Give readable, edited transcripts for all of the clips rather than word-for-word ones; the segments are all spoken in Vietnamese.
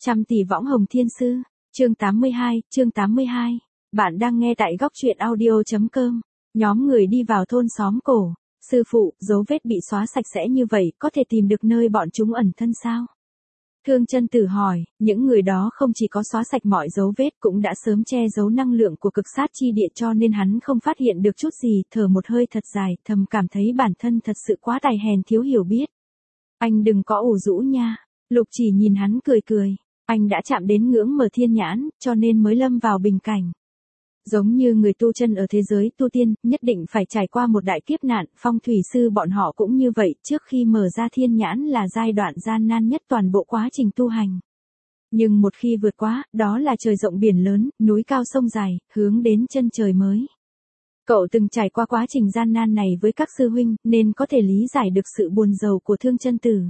Trăm tỷ võng hồng thiên sư, chương 82. Bạn đang nghe tại góc truyện audio.com. Nhóm người đi vào thôn xóm cổ. Sư phụ, dấu vết bị xóa sạch sẽ như vậy, có thể tìm được nơi bọn chúng ẩn thân sao? Thương Chân Tử hỏi, những người đó không chỉ có xóa sạch mọi dấu vết cũng đã sớm che giấu năng lượng của cực sát chi địa cho nên hắn không phát hiện được chút gì, thở một hơi thật dài, thầm cảm thấy bản thân thật sự quá tài hèn thiếu hiểu biết. Anh đừng có ủ rũ nha. Lục Chỉ nhìn hắn cười cười. Anh đã chạm đến ngưỡng mở thiên nhãn, cho nên mới lâm vào bình cảnh. Giống như người tu chân ở thế giới tu tiên, nhất định phải trải qua một đại kiếp nạn, phong thủy sư bọn họ cũng như vậy, trước khi mở ra thiên nhãn là giai đoạn gian nan nhất toàn bộ quá trình tu hành. Nhưng một khi vượt qua, đó là trời rộng biển lớn, núi cao sông dài, hướng đến chân trời mới. Cậu từng trải qua quá trình gian nan này với các sư huynh, nên có thể lý giải được sự buồn rầu của Thương Chân Tử.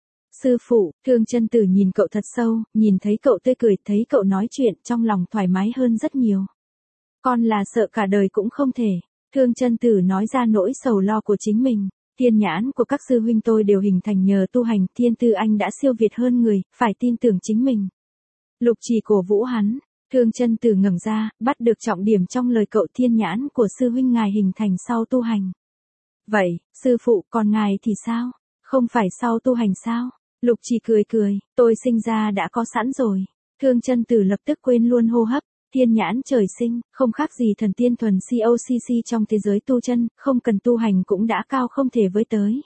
Sư phụ, Thương Chân Tử nhìn cậu thật sâu, nhìn thấy cậu tươi cười, thấy cậu nói chuyện, trong lòng thoải mái hơn rất nhiều. Con là sợ cả đời cũng không thể. Thương Chân Tử nói ra nỗi sầu lo của chính mình. Thiên nhãn của các sư huynh tôi đều hình thành nhờ tu hành, thiên tư anh đã siêu việt hơn người, phải tin tưởng chính mình. Lục Chỉ cổ vũ hắn. Thương Chân Tử ngẩng ra, bắt được trọng điểm trong lời cậu, thiên nhãn của sư huynh ngài hình thành sau tu hành. Vậy, sư phụ, còn ngài thì sao? Không phải sau tu hành sao? Lục Chỉ cười cười, tôi sinh ra đã có sẵn rồi. Thương Chân Tử lập tức quên luôn hô hấp. Thiên nhãn trời sinh, không khác gì thần tiên thuần COCC trong thế giới tu chân, không cần tu hành cũng đã cao không thể với tới.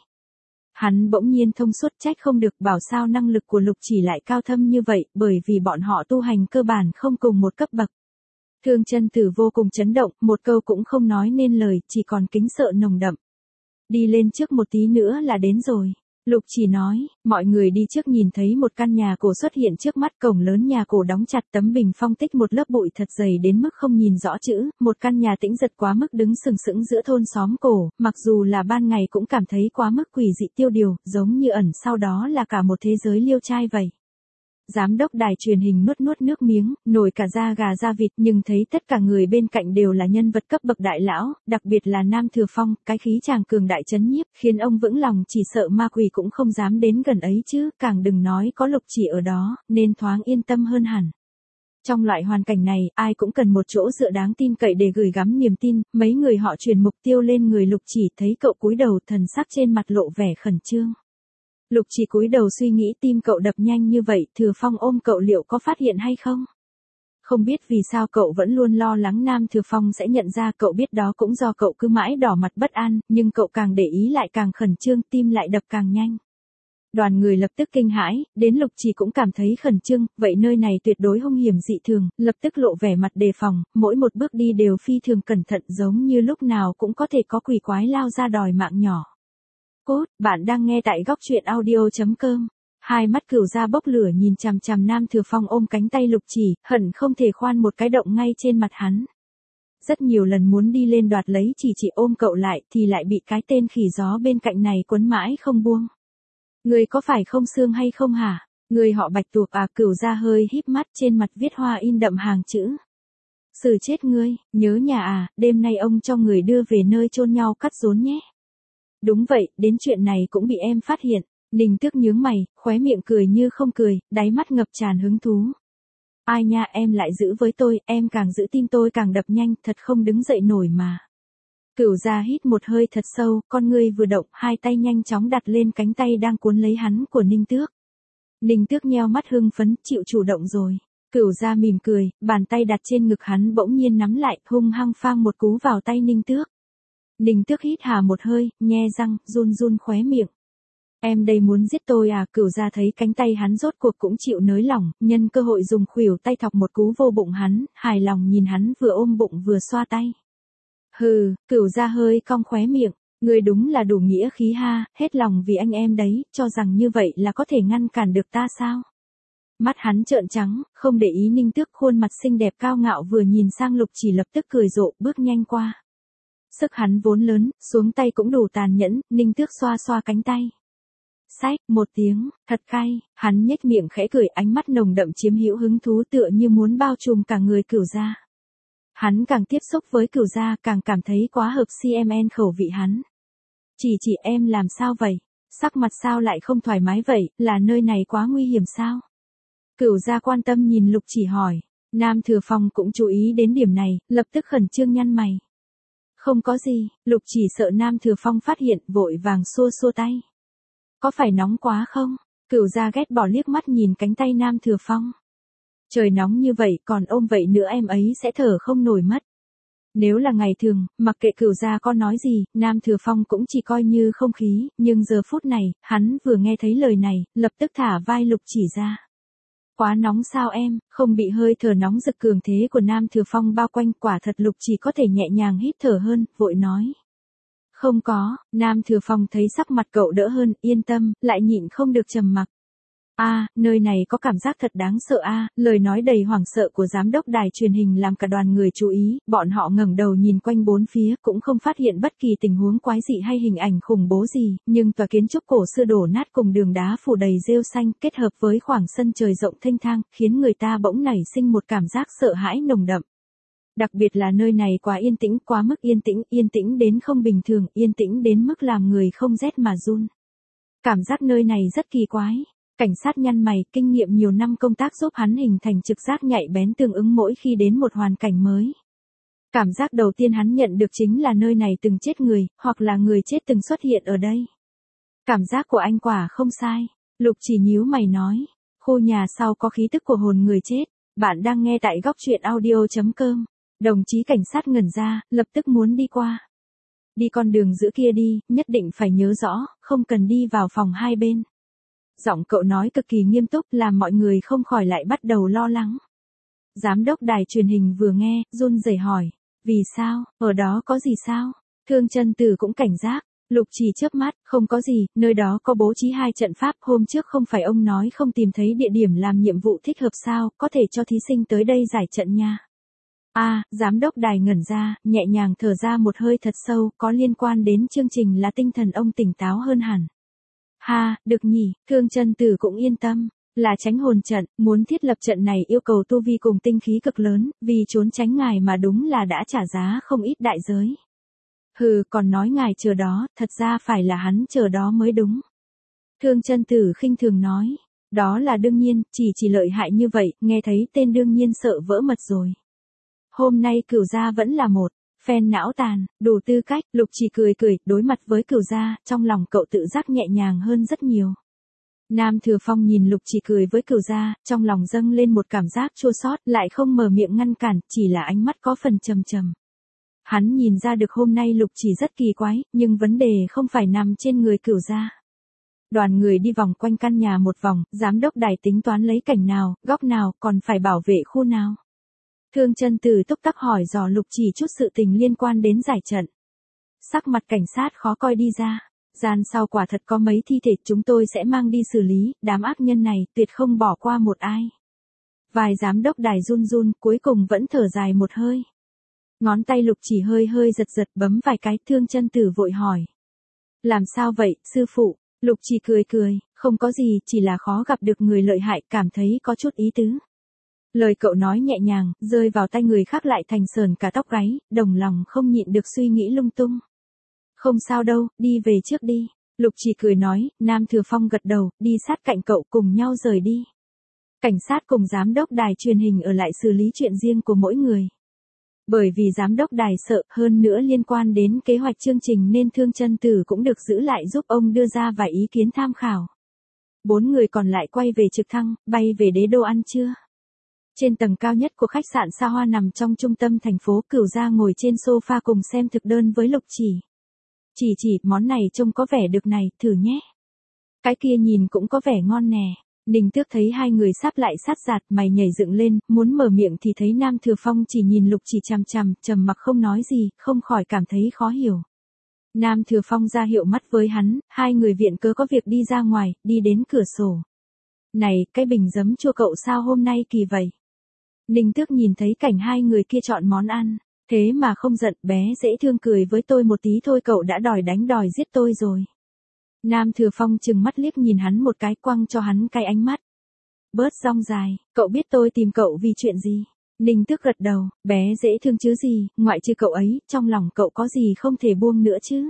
Hắn bỗng nhiên thông suốt, trách không được, bảo sao năng lực của Lục Chỉ lại cao thâm như vậy, bởi vì bọn họ tu hành cơ bản không cùng một cấp bậc. Thương Chân Tử vô cùng chấn động, một câu cũng không nói nên lời, chỉ còn kính sợ nồng đậm. Đi lên trước một tí nữa là đến rồi. Lục Chỉ nói, mọi người đi trước nhìn thấy một căn nhà cổ xuất hiện trước mắt, cổng lớn nhà cổ đóng chặt, tấm bình phong tích một lớp bụi thật dày đến mức không nhìn rõ chữ, một căn nhà tĩnh giật quá mức đứng sừng sững giữa thôn xóm cổ, mặc dù là ban ngày cũng cảm thấy quá mức quỷ dị tiêu điều, giống như ẩn sau đó là cả một thế giới liêu trai vậy. Giám đốc đài truyền hình nuốt nước miếng, nổi cả da gà da vịt, nhưng thấy tất cả người bên cạnh đều là nhân vật cấp bậc đại lão, đặc biệt là Nam Thừa Phong, cái khí chàng cường đại chấn nhiếp, khiến ông vững lòng, chỉ sợ ma quỷ cũng không dám đến gần ấy chứ, càng đừng nói có Lục Chỉ ở đó, nên thoáng yên tâm hơn hẳn. Trong loại hoàn cảnh này, ai cũng cần một chỗ dựa đáng tin cậy để gửi gắm niềm tin, mấy người họ truyền mục tiêu lên người Lục Chỉ, thấy cậu cúi đầu, thần sắc trên mặt lộ vẻ khẩn trương. Lục Chỉ cúi đầu suy nghĩ, tim cậu đập nhanh như vậy, Thừa Phong ôm cậu liệu có phát hiện hay không? Không biết vì sao cậu vẫn luôn lo lắng Nam Thừa Phong sẽ nhận ra, cậu biết đó cũng do cậu cứ mãi đỏ mặt bất an, nhưng cậu càng để ý lại càng khẩn trương, tim lại đập càng nhanh. Đoàn người lập tức kinh hãi, đến Lục Chỉ cũng cảm thấy khẩn trương, vậy nơi này tuyệt đối hung hiểm dị thường, lập tức lộ vẻ mặt đề phòng, mỗi một bước đi đều phi thường cẩn thận, giống như lúc nào cũng có thể có quỷ quái lao ra đòi mạng nhỏ. Cốt, bạn đang nghe tại góc truyện audio.com. Hai mắt Cửu Gia bốc lửa nhìn chằm chằm Nam Thừa Phong ôm cánh tay Lục Chỉ, hận không thể khoan một cái động ngay trên mặt hắn. Rất nhiều lần muốn đi lên đoạt lấy, chỉ ôm cậu lại thì lại bị cái tên khỉ gió bên cạnh này quấn mãi không buông. Người có phải không xương hay không hả? Người họ Bạch tuộc à? Cửu Gia hơi híp mắt, trên mặt viết hoa in đậm hàng chữ. Xử chết ngươi, nhớ nhà à, đêm nay ông cho người đưa về nơi chôn nhau cắt rốn nhé. Đúng vậy, đến chuyện này cũng bị em phát hiện. Ninh Tước nhướng mày, khóe miệng cười như không cười, đáy mắt ngập tràn hứng thú. Ai nha, em lại giữ với tôi, em càng giữ tim tôi càng đập nhanh, thật không đứng dậy nổi mà. Cửu Gia hít một hơi thật sâu, con ngươi vừa động, hai tay nhanh chóng đặt lên cánh tay đang cuốn lấy hắn của Ninh Tước. Ninh Tước nheo mắt hưng phấn, chịu chủ động rồi. Cửu Gia mỉm cười, bàn tay đặt trên ngực hắn bỗng nhiên nắm lại, hung hăng phang một cú vào tay Ninh Tước. Ninh Tước hít hà một hơi, nhe răng, run khóe miệng. Em đây muốn giết tôi à? Cửu Gia thấy cánh tay hắn rốt cuộc cũng chịu nới lỏng, nhân cơ hội dùng khuỷu tay thọc một cú vô bụng hắn, hài lòng nhìn hắn vừa ôm bụng vừa xoa tay. Hừ, Cửu Gia hơi cong khóe miệng, người đúng là đủ nghĩa khí ha, hết lòng vì anh em đấy, cho rằng như vậy là có thể ngăn cản được ta sao? Mắt hắn trợn trắng, không để ý Ninh Tước, khuôn mặt xinh đẹp cao ngạo vừa nhìn sang Lục Chỉ lập tức cười rộ, bước nhanh qua. Sức hắn vốn lớn, xuống tay cũng đủ tàn nhẫn, Ninh Tước xoa xoa cánh tay. Xách, một tiếng, thật cay, hắn nhếch miệng khẽ cười, ánh mắt nồng đậm chiếm hữu hứng thú tựa như muốn bao trùm cả người Cửu Gia. Hắn càng tiếp xúc với Cửu Gia càng cảm thấy quá hợp CMN khẩu vị hắn. Chỉ em làm sao vậy? Sắc mặt sao lại không thoải mái vậy, là nơi này quá nguy hiểm sao? Cửu gia quan tâm nhìn Lục Chỉ hỏi. Nam Thừa Phong cũng chú ý đến điểm này, lập tức khẩn trương nhăn mày. Không có gì, Lục Chỉ sợ Nam Thừa Phong phát hiện, vội vàng xua xua tay. Có phải nóng quá không? Cửu gia ghét bỏ liếc mắt nhìn cánh tay Nam Thừa Phong. Trời nóng như vậy còn ôm vậy nữa em ấy sẽ thở không nổi mất. Nếu là ngày thường, mặc kệ Cửu gia có nói gì, Nam Thừa Phong cũng chỉ coi như không khí, nhưng giờ phút này, hắn vừa nghe thấy lời này, lập tức thả vai Lục Chỉ ra. Quá nóng sao em, không bị hơi thở nóng rực cường thế của Nam Thừa Phong bao quanh, quả thật Lục Chỉ có thể nhẹ nhàng hít thở hơn, vội nói. Không có, Nam Thừa Phong thấy sắc mặt cậu đỡ hơn, yên tâm, lại nhịn không được trầm mặc. Nơi này có cảm giác thật đáng sợ lời nói đầy hoảng sợ của giám đốc đài truyền hình làm cả đoàn người chú ý, bọn họ ngẩng đầu nhìn quanh bốn phía, cũng không phát hiện bất kỳ tình huống quái dị hay hình ảnh khủng bố gì, nhưng tòa kiến trúc cổ xưa đổ nát cùng đường đá phủ đầy rêu xanh, kết hợp với khoảng sân trời rộng thênh thang, khiến người ta bỗng nảy sinh một cảm giác sợ hãi nồng đậm. Đặc biệt là nơi này quá yên tĩnh, quá mức yên tĩnh đến không bình thường, yên tĩnh đến mức làm người không rét mà run. Cảm giác nơi này rất kỳ quái. Cảnh sát nhăn mày, kinh nghiệm nhiều năm công tác giúp hắn hình thành trực giác nhạy bén tương ứng mỗi khi đến một hoàn cảnh mới. Cảm giác đầu tiên hắn nhận được chính là nơi này từng chết người, hoặc là người chết từng xuất hiện ở đây. Cảm giác của anh quả không sai. Lục Chỉ nhíu mày nói. Khu nhà sau có khí tức của hồn người chết. Bạn đang nghe tại góc truyện audio.com. Đồng chí cảnh sát ngẩn ra, lập tức muốn đi qua. Đi con đường giữa kia đi, nhất định phải nhớ rõ, không cần đi vào phòng hai bên. Giọng cậu nói cực kỳ nghiêm túc làm mọi người không khỏi lại bắt đầu lo lắng. Giám đốc đài truyền hình vừa nghe, run rẩy hỏi. Vì sao, ở đó có gì sao? Thương Chân Tử cũng cảnh giác. Lục Chỉ chớp mắt, không có gì, nơi đó có bố trí 2 trận pháp, hôm trước không phải ông nói không tìm thấy địa điểm làm nhiệm vụ thích hợp sao, có thể cho thí sinh tới đây giải trận nha. Giám đốc đài ngẩn ra, nhẹ nhàng thở ra một hơi thật sâu, có liên quan đến chương trình là tinh thần ông tỉnh táo hơn hẳn. Được nhỉ, Thương Chân Tử cũng yên tâm, là tránh hồn trận, muốn thiết lập trận này yêu cầu tu vi cùng tinh khí cực lớn, vì trốn tránh ngài mà đúng là đã trả giá không ít đại giới. Còn nói ngài chờ đó, thật ra phải là hắn chờ đó mới đúng. Thương Chân Tử khinh thường nói, đó là đương nhiên, chỉ lợi hại như vậy, nghe thấy tên đương nhiên sợ vỡ mật rồi. Hôm nay Cửu gia vẫn là một phen não tàn, đủ tư cách, Lục Chỉ cười, đối mặt với Cửu gia, trong lòng cậu tự giác nhẹ nhàng hơn rất nhiều. Nam Thừa Phong nhìn Lục Chỉ cười với Cửu gia, trong lòng dâng lên một cảm giác chua xót, lại không mở miệng ngăn cản, chỉ là ánh mắt có phần trầm trầm. Hắn nhìn ra được hôm nay Lục Chỉ rất kỳ quái, nhưng vấn đề không phải nằm trên người Cửu gia. Đoàn người đi vòng quanh căn nhà một vòng, giám đốc đài tính toán lấy cảnh nào, góc nào, còn phải bảo vệ khu nào. Thương Chân Tử túc tắc hỏi dò Lục Chỉ chút sự tình liên quan đến giải trận. Sắc mặt cảnh sát khó coi đi ra. Gian sau quả thật có mấy thi thể, chúng tôi sẽ mang đi xử lý, đám ác nhân này tuyệt không bỏ qua một ai. Vài giám đốc đài run run, cuối cùng vẫn thở dài một hơi. Ngón tay Lục Chỉ hơi giật bấm vài cái, Thương Chân Tử vội hỏi. Làm sao vậy, sư phụ? Lục Chỉ cười, không có gì, chỉ là khó gặp được người lợi hại, cảm thấy có chút ý tứ. Lời cậu nói nhẹ nhàng, rơi vào tay người khác lại thành sờn cả tóc gáy, đồng lòng không nhịn được suy nghĩ lung tung. Không sao đâu, đi về trước đi. Lục Chỉ cười nói, Nam Thừa Phong gật đầu, đi sát cạnh cậu cùng nhau rời đi. Cảnh sát cùng giám đốc đài truyền hình ở lại xử lý chuyện riêng của mỗi người. Bởi vì giám đốc đài sợ, hơn nữa liên quan đến kế hoạch chương trình nên Thương Chân Tử cũng được giữ lại giúp ông đưa ra vài ý kiến tham khảo. 4 người còn lại quay về trực thăng, bay về Đế Đô ăn trưa. Trên tầng cao nhất của khách sạn xa hoa nằm trong trung tâm thành phố, Cửu gia ngồi trên sofa cùng xem thực đơn với Lục Chỉ. Chỉ, món này trông có vẻ được này, thử nhé. Cái kia nhìn cũng có vẻ ngon nè. Ninh Tước thấy hai người sắp lại sát giạt, mày nhảy dựng lên, muốn mở miệng thì thấy Nam Thừa Phong chỉ nhìn Lục Chỉ chằm chằm, trầm mặc không nói gì, không khỏi cảm thấy khó hiểu. Nam Thừa Phong ra hiệu mắt với hắn, hai người viện cớ có việc đi ra ngoài, đi đến cửa sổ. Này, cái bình giấm chua cậu sao hôm nay kỳ vậy? Ninh Tước nhìn thấy cảnh hai người kia chọn món ăn, thế mà không giận, bé dễ thương cười với tôi một tí thôi, cậu đã đòi đánh đòi giết tôi rồi. Nam Thừa Phong trừng mắt liếc nhìn hắn một cái, quăng cho hắn cái ánh mắt. Bớt rong dài, cậu biết tôi tìm cậu vì chuyện gì? Ninh Tước gật đầu, bé dễ thương chứ gì, ngoại trừ cậu ấy, trong lòng cậu có gì không thể buông nữa chứ?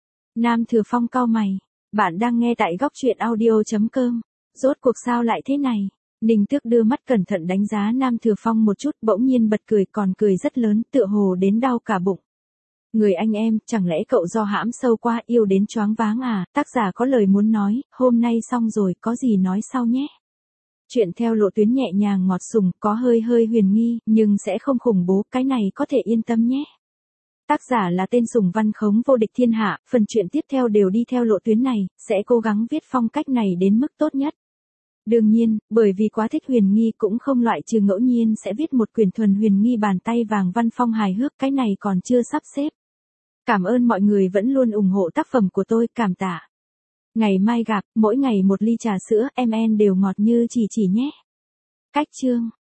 Nam Thừa Phong cau mày, bạn đang nghe tại góc truyện audio.com, rốt cuộc sao lại thế này? Ninh Tước đưa mắt cẩn thận đánh giá Nam Thừa Phong một chút, bỗng nhiên bật cười, còn cười rất lớn, tựa hồ đến đau cả bụng. Người anh em, chẳng lẽ cậu do hãm sâu qua yêu đến choáng váng à? Tác giả có lời muốn nói, hôm nay xong rồi, có gì nói sau nhé. Chuyện theo lộ tuyến nhẹ nhàng ngọt sùng, có hơi hơi huyền nghi, nhưng sẽ không khủng bố, cái này có thể yên tâm nhé. Tác giả là tên Sùng Văn Khống, vô địch thiên hạ, phần chuyện tiếp theo đều đi theo lộ tuyến này, sẽ cố gắng viết phong cách này đến mức tốt nhất. Đương nhiên, bởi vì quá thích huyền nghi cũng không loại trừ ngẫu nhiên sẽ viết một quyển thuần huyền nghi bàn tay vàng văn phong hài hước, cái này còn chưa sắp xếp. Cảm ơn mọi người vẫn luôn ủng hộ tác phẩm của tôi, cảm tạ. Ngày mai gặp, mỗi ngày một ly trà sữa, MN đều ngọt như chỉ nhé. Cách chương